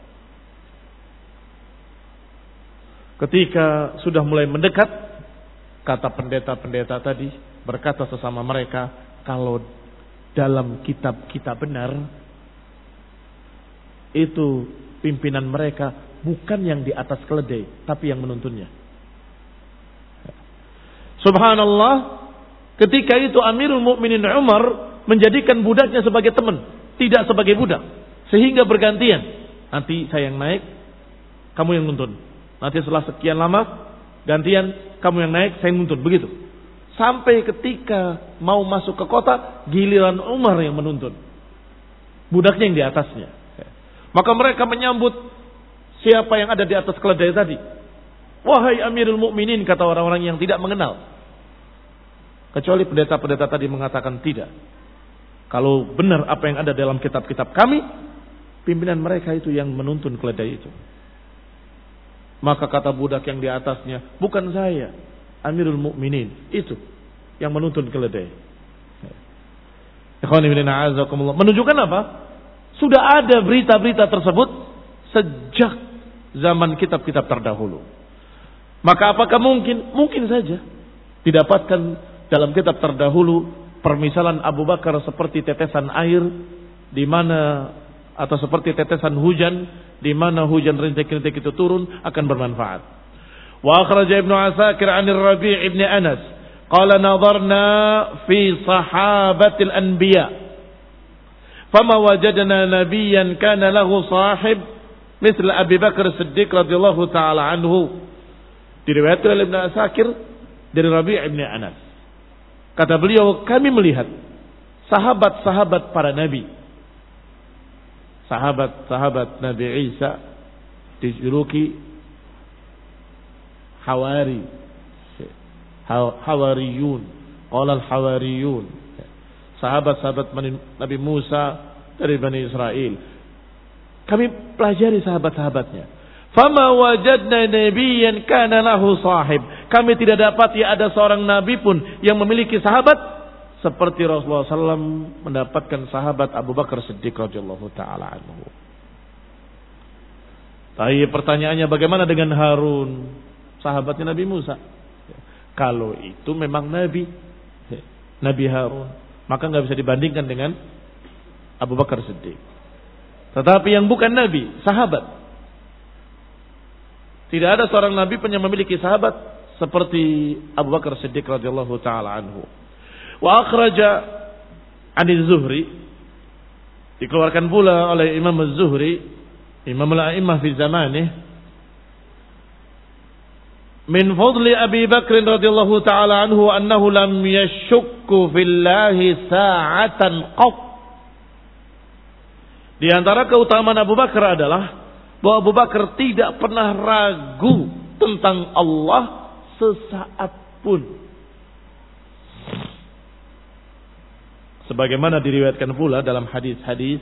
Ketika sudah mulai mendekat, kata pendeta-pendeta tadi berkata sesama mereka, kalau dalam kitab kita benar, itu pimpinan mereka bukan yang di atas keledai, tapi yang menuntunnya. Subhanallah, ketika itu Amirul Mukminin Umar menjadikan budaknya sebagai teman, tidak sebagai budak, sehingga bergantian. Nanti saya yang naik, kamu yang nuntun. Nanti setelah sekian lama, gantian, kamu yang naik, saya yang nuntun. Begitu. Sampai ketika mau masuk ke kota, giliran Umar yang menuntun. Budaknya yang di atasnya. Maka mereka menyambut siapa yang ada di atas keledai tadi. Wahai Amirul Mukminin, kata orang-orang yang tidak mengenal. Kecuali pendeta-pendeta tadi mengatakan tidak. Kalau benar apa yang ada dalam kitab-kitab kami, pimpinan mereka itu yang menuntun keledai itu. Maka kata budak yang di atasnya, bukan saya, Amirul Mukminin, itu yang menuntun keledai. Menunjukkan apa? Sudah ada berita-berita tersebut sejak zaman kitab-kitab terdahulu. Maka apakah mungkin? Mungkin saja didapatkan dalam kitab terdahulu permisalan Abu Bakar seperti tetesan air di mana, atau seperti tetesan hujan di mana hujan rintik-rintik itu turun akan bermanfaat. Wa akhraja Ibnu Asakir 'an Rabi' ibn Anas qala nadarna fi sahabatil anbiya fama wajadna nabiyyan kana lahu sahib misal Abi Bakar Siddiq radhiyallahu taala anhu. Diriwayatkan oleh Ibnu Asakir dari Rabi' ibn Anas. Kata beliau, kami melihat sahabat-sahabat para nabi, sahabat-sahabat Nabi Isa dijuluki Hawari, Hawariyun, qala al-Hawariyun, sahabat-sahabat Nabi Musa dari Bani Israel. Kami pelajari sahabat-sahabatnya. Fama wajadna nabiyyan kana lahu sahib. Kami tidak dapati ada seorang nabi pun yang memiliki sahabat seperti Rasulullah sallallahu alaihi wasallam mendapatkan sahabat Abu Bakar Siddiq radhiyallahu taala anhu. Tapi pertanyaannya, bagaimana dengan Harun, sahabatnya Nabi Musa? Kalau itu memang nabi, Nabi Harun, maka nggak bisa dibandingkan dengan Abu Bakar Siddiq. Tetapi yang bukan nabi, sahabat. Tidak ada seorang nabi pun yang memiliki sahabat seperti Abu Bakar Siddiq radhiyallahu taala anhu. Wa akhraja 'an az-Zuhri, dikeluarkan pula oleh Imam az-Zuhri, Imam al-A'immah fi zamanih, min fadli Abi Bakr radhiyallahu taala anhu annahu lam yashukku fillahi sa'atan qat. Di antara keutamaan Abu Bakar adalah bahwa Abu Bakar tidak pernah ragu tentang Allah sesaat pun. Sebagaimana diriwayatkan pula dalam hadis-hadis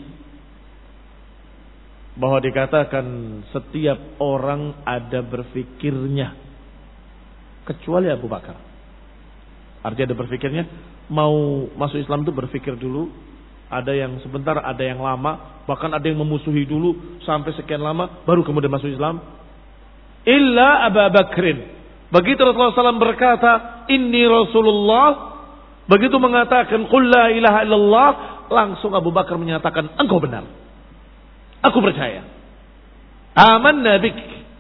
bahwa dikatakan setiap orang ada berfikirnya kecuali Abu Bakar. Artinya ada berfikirnya, mau masuk Islam itu berfikir dulu. Ada yang sebentar, ada yang lama, bahkan ada yang memusuhi dulu sampai sekian lama baru kemudian masuk Islam. Illa Abu Bakrin. Begitu Rasulullah shallallahu alaihi wasallam berkata, Inni Rasulullah, begitu mengatakan qul la ilaha illallah, langsung Abu Bakar menyatakan, engkau benar, aku percaya, amanna bik.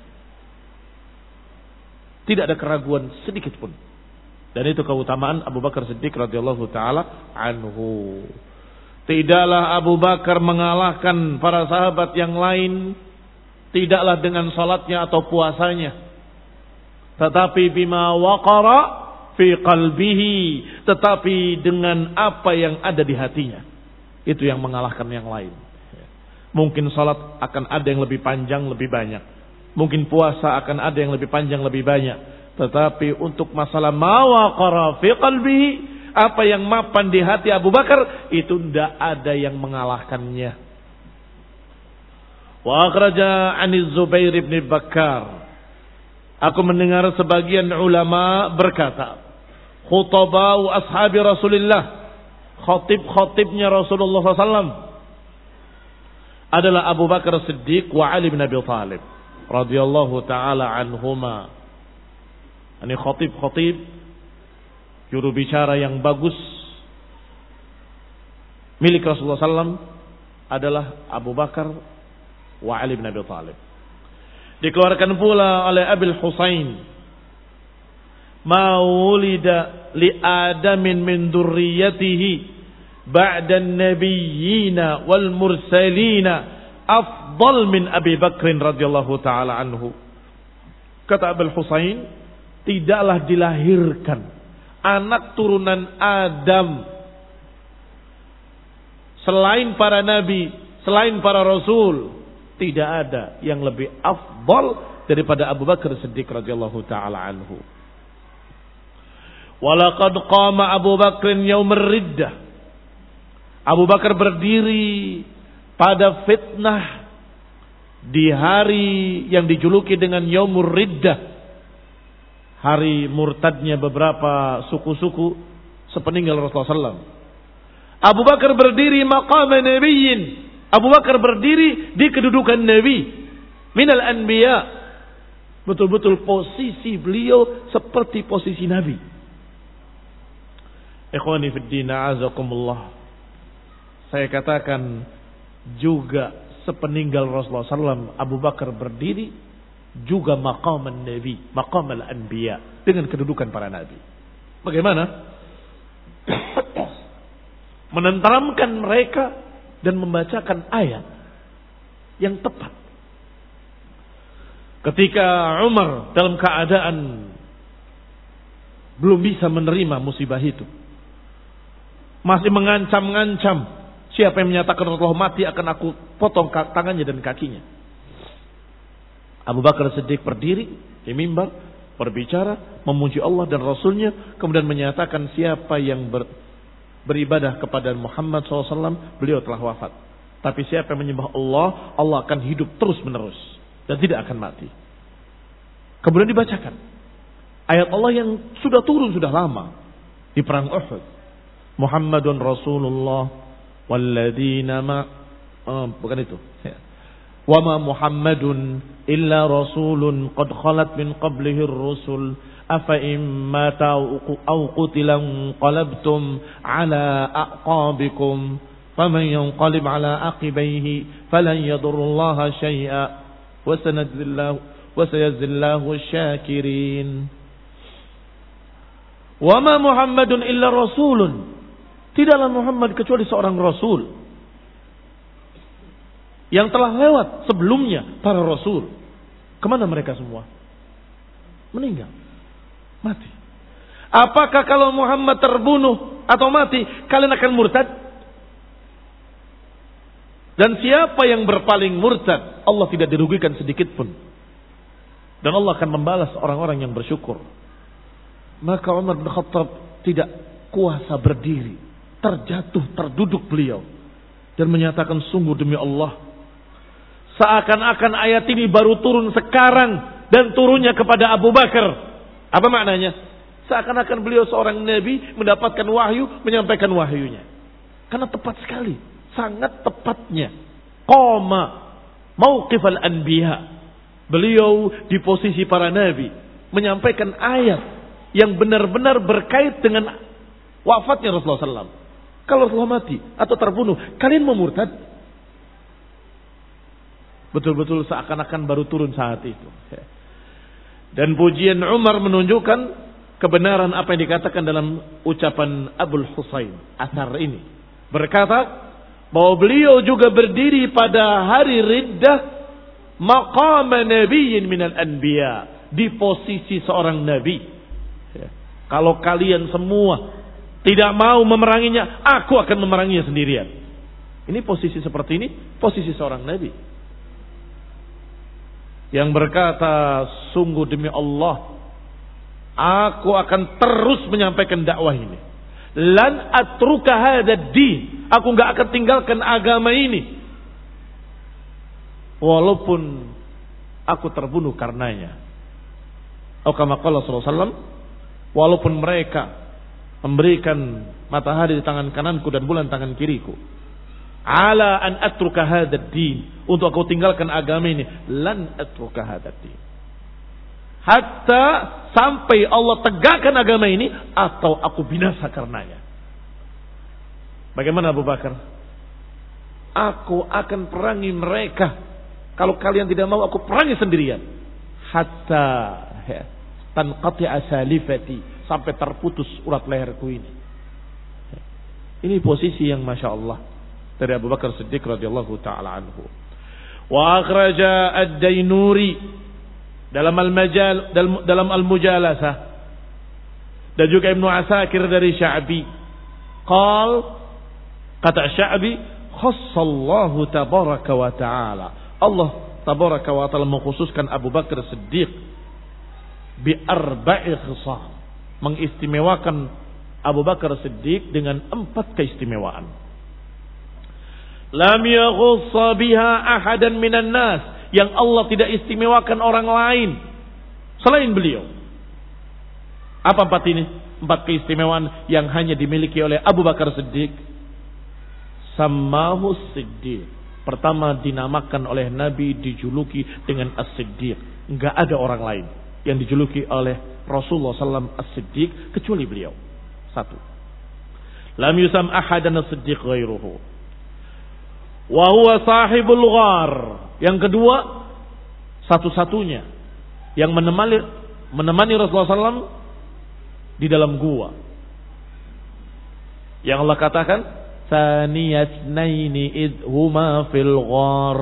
Tidak ada keraguan sedikit pun. Dan itu keutamaan Abu Bakar Siddiq radhiyallahu taala anhu. Tidaklah Abu Bakar mengalahkan para sahabat yang lain, tidaklah dengan salatnya atau puasanya, tetapi bima waqara fi qalbihi, tetapi dengan apa yang ada di hatinya. Itu yang mengalahkan yang lain. Mungkin salat akan ada yang lebih panjang, lebih banyak. Mungkin puasa akan ada yang lebih panjang, lebih banyak. Tetapi untuk masalah ma waqara fi qalbihi, apa yang mapan di hati Abu Bakar, itu tidak ada yang mengalahkannya. Wa akhraja 'ani Zubair bin Bakkar. Aku mendengar sebagian ulama berkata, khutabau ashabi Rasulullah, khatib-khatibnya Rasulullah sallallahu alaihi wasallam adalah Abu Bakar Siddiq wa Ali bin Abi Thalib radhiyallahu taala anhuma. Ini khatib-khatib, juru bicara yang bagus milik Rasulullah sallallahu alaihi wasallam adalah Abu Bakar wa Ali bin Abi Thalib. Dikeluarkan pula oleh Abil Husain, ma wulida li adamin min dzurriyyatihi ba'da an-nabiyyina wal mursalina afdal min Abi Bakr radhiyallahu taala anhu. Kata Abil Husain, tidaklah dilahirkan anak turunan Adam selain para nabi, selain para rasul, tidak ada yang lebih afdal daripada Abu Bakar Siddiq radhiyallahu taala anhu. Walaqad qama Abu Bakr yaum ar-riddah. Abu Bakar berdiri pada fitnah di hari yang dijuluki dengan Yaumur Riddah, hari murtadnya beberapa suku-suku sepeninggal Rasulullah sallallahu alaihi wasallam. Abu Bakar berdiri maqam nabiyyin. Abu Bakar berdiri di kedudukan Nabi minal anbiya. Betul-betul posisi beliau seperti posisi Nabi. Ikhwani fid din, a'azakumullah. Saya katakan juga sepeninggal Rasulullah sallallahu alaihi wasallam, Abu Bakar berdiri juga maqam Nabi, maqam al-anbiya, dengan kedudukan para nabi. Bagaimana? Menenteramkan mereka dan membacakan ayat yang tepat. Ketika Umar dalam keadaan belum bisa menerima musibah itu, masih mengancam-ngancam, siapa yang menyatakan Rasulullah mati akan aku potong tangannya dan kakinya. Abu Bakar Siddiq berdiri di mimbar, berbicara, memuji Allah dan Rasulnya, kemudian menyatakan siapa yang ber beribadah kepada Muhammad shallallahu alaihi wasallam, beliau telah wafat. Tapi siapa yang menyembah Allah, Allah akan hidup terus menerus dan tidak akan mati. Kemudian dibacakan ayat Allah yang sudah turun sudah lama di perang Uhud. Muhammadun Rasulullah walladzina ma oh, bukan itu. Wa ma Muhammadun illa rasulun qad khalat min qablihi ar-rusul afa imma aw qutilan qalabtum ala aqabikum faman yanqalib ala aqibaihi falan yadurrullaha syai'a wa sanadzillahu wa sayazillahu asy-syakirin. Wa ma Muhammadun illa rasulun, tidaklah Muhammad kecuali seorang rasul yang telah lewat sebelumnya para rasul. Kemana mereka semua? Meninggal, mati. Apakah kalau Muhammad terbunuh atau mati, kalian akan murtad? Dan siapa yang berpaling murtad, Allah tidak dirugikan sedikit pun. Dan Allah akan membalas orang-orang yang bersyukur. Maka Umar bin Khattab tidak kuasa berdiri, terjatuh, terduduk beliau, dan menyatakan, sungguh demi Allah, seakan-akan ayat ini baru turun sekarang dan turunnya kepada Abu Bakar. Apa maknanya? Seakan-akan beliau seorang nabi mendapatkan wahyu, menyampaikan wahyunya. Karena tepat sekali, sangat tepatnya qama mauqif al-anbiya. Beliau di posisi para nabi menyampaikan ayat yang benar-benar berkait dengan wafatnya Rasulullah sallallahu alaihi wasallam. Kalau Rasulullah mati atau terbunuh, kalian mau murtad? Betul-betul seakan-akan baru turun saat itu. Dan pujian Umar menunjukkan kebenaran apa yang dikatakan dalam ucapan Abul Husain asar ini. Berkata bahwa beliau juga berdiri pada hari riddah maqam nabiyyin minal anbiya, di posisi seorang nabi. Kalau kalian semua tidak mau memeranginya, aku akan memeranginya sendirian. Ini posisi seperti ini, posisi seorang nabi. yang berkata, sungguh demi Allah, aku akan terus menyampaikan dakwah ini. Lan atruka hadzal din. Aku enggak akan tinggalkan agama ini. Walaupun aku terbunuh karenanya. Atau kama qala sallallahu alaihi wasallam, walaupun mereka memberikan matahari di tangan kananku dan bulan tangan kiriku. Ala an atruka hadzal din. Untuk aku tinggalkan agama ini. Lan atruka hadzal din. Hatta sampai Allah tegakkan agama ini atau aku binasa karenanya. Bagaimana Abu Bakar? Aku akan perangi mereka. Kalau kalian tidak mau, aku perangi sendirian. Hatta tanqati asalifati, sampai terputus urat leherku ini. Ini posisi yang Masya Allah dari Abu Bakar Siddiq radhiyallahu ta'ala anhu. Wa akhraja ad-Dainuri dalam al-majal dalam al-mujalasah, dan juga Ibnu Asakir dari Sya'bi, qal, kata Sya'bi, khassallahu tabaraka wa ta'ala, Allah tabaraka wa ta'ala mengkhususkan Abu Bakar Siddiq bi arba'i khisal, mengistimewakan Abu Bakar Siddiq dengan empat keistimewaan. Lam yaghussa biha ahadan minan nas, yang Allah tidak istimewakan orang lain selain beliau. Apa empat ini? Empat keistimewaan yang hanya dimiliki oleh Abu Bakar Siddiq. Sammahu Siddiq. Pertama, dinamakan oleh Nabi, dijuluki dengan As-Siddiq. Enggak ada orang lain yang dijuluki oleh Rasulullah sallallahu alaihi wasallam As-Siddiq kecuali beliau. Satu. Lam yusam ahadan As-Siddiq ghairuhu. Wa huwa sahibul ghar. Yang kedua, satu-satunya yang menemani menemani Rasulullah sallallahu alaihi wasallam di dalam gua. Yang Allah katakan, Tsaniyatnaini idhuma fil ghar.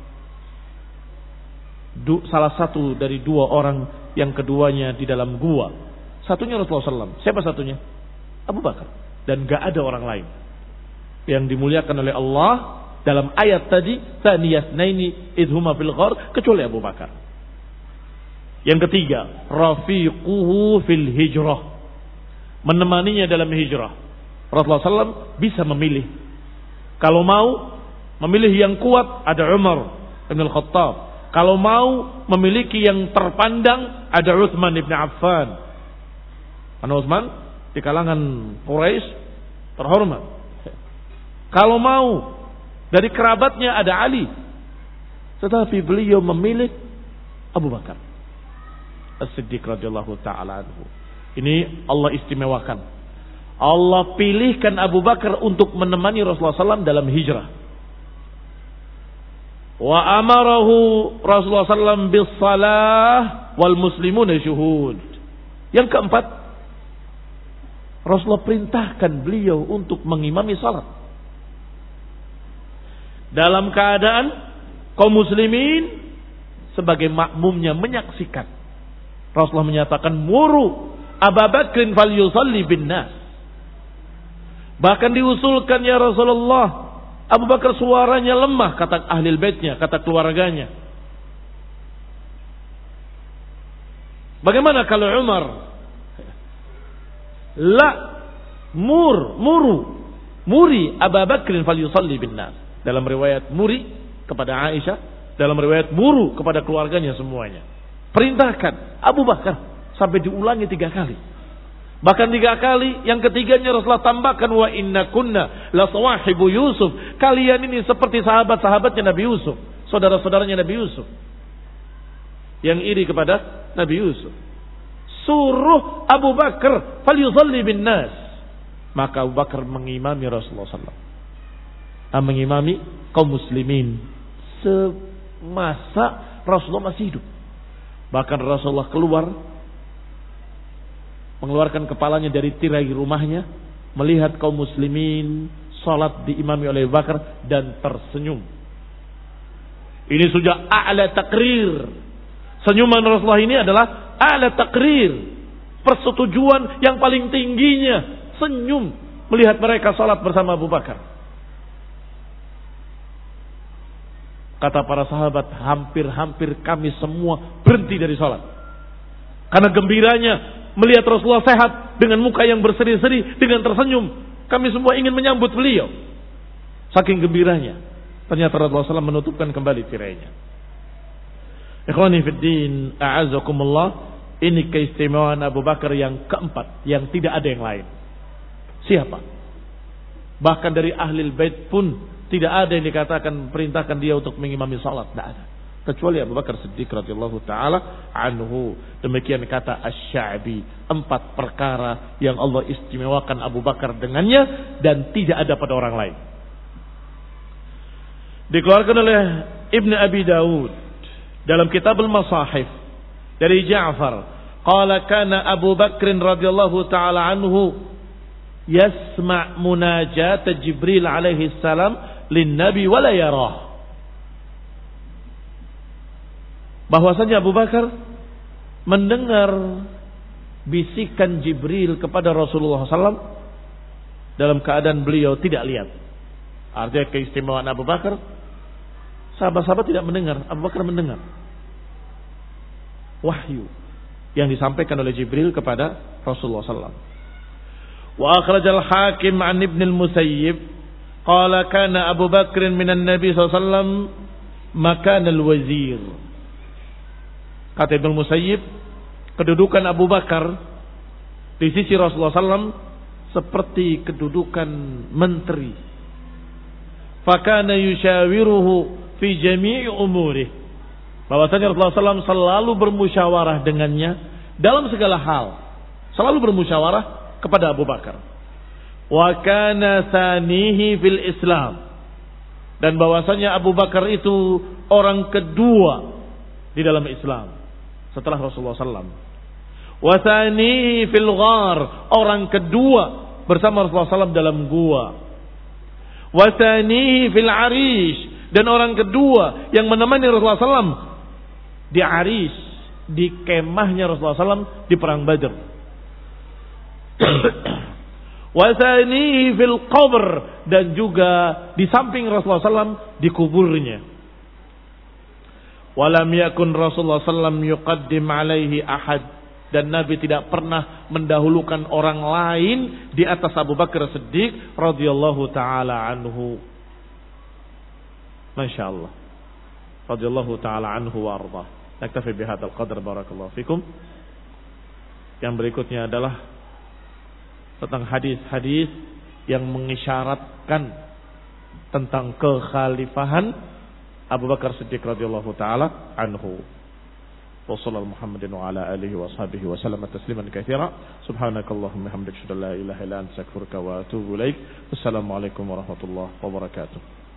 Du, salah satu dari dua orang yang keduanya di dalam gua. Satunya Rasulullah sallallahu alaihi wasallam. Siapa satunya? Abu Bakar. Dan gak ada orang lain yang dimuliakan oleh Allah dalam ayat tadi, Tsaniyatnaini idhuma fil ghar, kecuali Abu Bakar. Yang ketiga, rafiquhu fil hijrah, menemaninya dalam hijrah. Rasulullah sallallahu alaihi wasallam bisa memilih. Kalau mau memilih yang kuat, ada Umar bin Al-Khattab. Kalau mau memiliki yang terpandang, ada Utsman bin Affan. Karena Utsman di kalangan Quraisy terhormat. Kalau mau dari kerabatnya, ada Ali. Tetapi beliau memilih Abu Bakar As-Siddiq radhiyallahu ta'ala anhu. Ini Allah istimewakan. Allah pilihkan Abu Bakar untuk menemani Rasulullah sallallahu alaihi wasallam dalam hijrah. Wa amarahu Rasulullah sallallahu alaihi wasallam bis salah wal muslimuna syuhud. Yang keempat, Rasulullah perintahkan beliau untuk mengimami salat dalam keadaan kaum muslimin sebagai makmumnya menyaksikan. Rasulullah menyatakan, muru Abu Bakrin falyusalli bin nas. Bahkan diusulkan, ya Rasulullah, Abu Bakar suaranya lemah, kata ahli baitnya, kata keluarganya. Bagaimana kalau Umar? La mur, muru, muri Abu Bakrin falyusalli bin nas. Dalam riwayat muri kepada Aisyah, dalam riwayat muru kepada keluarganya semuanya. Perintahkan Abu Bakar, sampai diulangi tiga kali. Bahkan tiga kali, yang ketiganya Rasulullah tambahkan, wa inna kunna la sawahibu Yusuf. Kalian ini seperti sahabat-sahabatnya Nabi Yusuf, saudara-saudaranya Nabi Yusuf, yang iri kepada Nabi Yusuf. Suruh Abu Bakar falyusalli bin nas. Maka Abu Bakar mengimami Rasulullah sallallahu alaihi wasallam, mengimami kaum muslimin semasa Rasulullah masih hidup. Bahkan Rasulullah keluar, mengeluarkan kepalanya dari tirai rumahnya, melihat kaum muslimin salat diimami oleh Abu Bakar dan tersenyum. Ini sudah a'la takrir. Senyuman Rasulullah ini adalah a'la takrir, persetujuan yang paling tingginya. Senyum melihat mereka salat bersama Abu Bakar. Kata para sahabat, hampir-hampir kami semua berhenti dari sholat. Karena gembiranya melihat Rasulullah sehat dengan muka yang berseri-seri, dengan tersenyum. Kami semua ingin menyambut beliau. Saking gembiranya. Ternyata Rasulullah shallallahu alaihi wasallam menutupkan kembali tirainya. Ikhwani fiddin, a'azakumullah. Ini keistimewaan Abu Bakar yang keempat, yang tidak ada yang lain. Siapa? Bahkan dari ahlul bait pun tidak ada yang dikatakan perintahkan dia untuk mengimami salat, tidak ada. Kecuali Abu Bakar Siddiq radhiyallahu taala anhu. Demikian kata Asy-Sya'bi, empat perkara yang Allah istimewakan Abu Bakar dengannya dan tidak ada pada orang lain. Dikeluarkan oleh Ibnu Abi Dawud dalam Kitab Al-Masahif dari Ja'far, qala kana Abu Bakr radhiyallahu taala anhu yasma' munajat Jibril alaihi salam lin nabi wala yarah. Bahwasanya Abu Bakar mendengar bisikan Jibril kepada Rasulullah shallallahu alaihi wasallam dalam keadaan beliau tidak lihat. Artinya keistimewaan Abu Bakar, sahabat-sahabat tidak mendengar, Abu Bakar mendengar wahyu yang disampaikan oleh Jibril kepada Rasulullah shallallahu alaihi wasallam. Wa akhrajal Hakim an Ibn al-Musayyib qala kana Abu Bakr minan Nabi sallallahu alaihi wasallam makan al-wazir. Kata Ibn al-Musayyib, kedudukan Abu Bakar di sisi Rasulullah sallallahu alaihi wasallam seperti kedudukan menteri. Fakana yushawiruhu fi jami'i umurih. Bahwasanya Rasulullah sallallahu alaihi wasallam selalu bermusyawarah dengannya dalam segala hal. Selalu bermusyawarah kepada Abu Bakar. Wa kana sanihi fil Islam. Dan bahwasanya Abu Bakar itu orang kedua di dalam Islam setelah Rasulullah sallallahu alaihi wasallam. Wa sanihi fil ghar, orang kedua bersama Rasulullah sallallahu alaihi wasallam dalam gua. Wa sanihi fil arish, dan orang kedua yang menemani Rasulullah sallallahu alaihi wasallam di arish, di kemahnya Rasulullah sallallahu alaihi wasallam di perang Badar. Wasani fil qabr, dan juga di samping Rasulullah sallallahu alaihi wasallam di kuburnya. Walam yakun Rasulullah sallallahu alaihi wasallam yuqaddim alaihi ahad, dan Nabi tidak pernah mendahulukan orang lain di atas Abu Bakar Siddiq radhiyallahu taala anhu. Masyaallah. Radhiyallahu taala anhu wa arda. Naktafi bihadzal qadar, barakallahu fikum. Yang berikutnya adalah tentang hadis-hadis yang mengisyaratkan tentang kekhalifahan Abu Bakar Siddiq radhiyallahu taala anhu. Wa sallallahu Muhammadin wa ala alihi wa sahbihi wa sallam tasliman katsira. Subhanakallahumma hamdaka, la ilaha illa anta, astaghfiruka wa atubu ilaik. Wassalamu alaikum warahmatullahi wabarakatuh.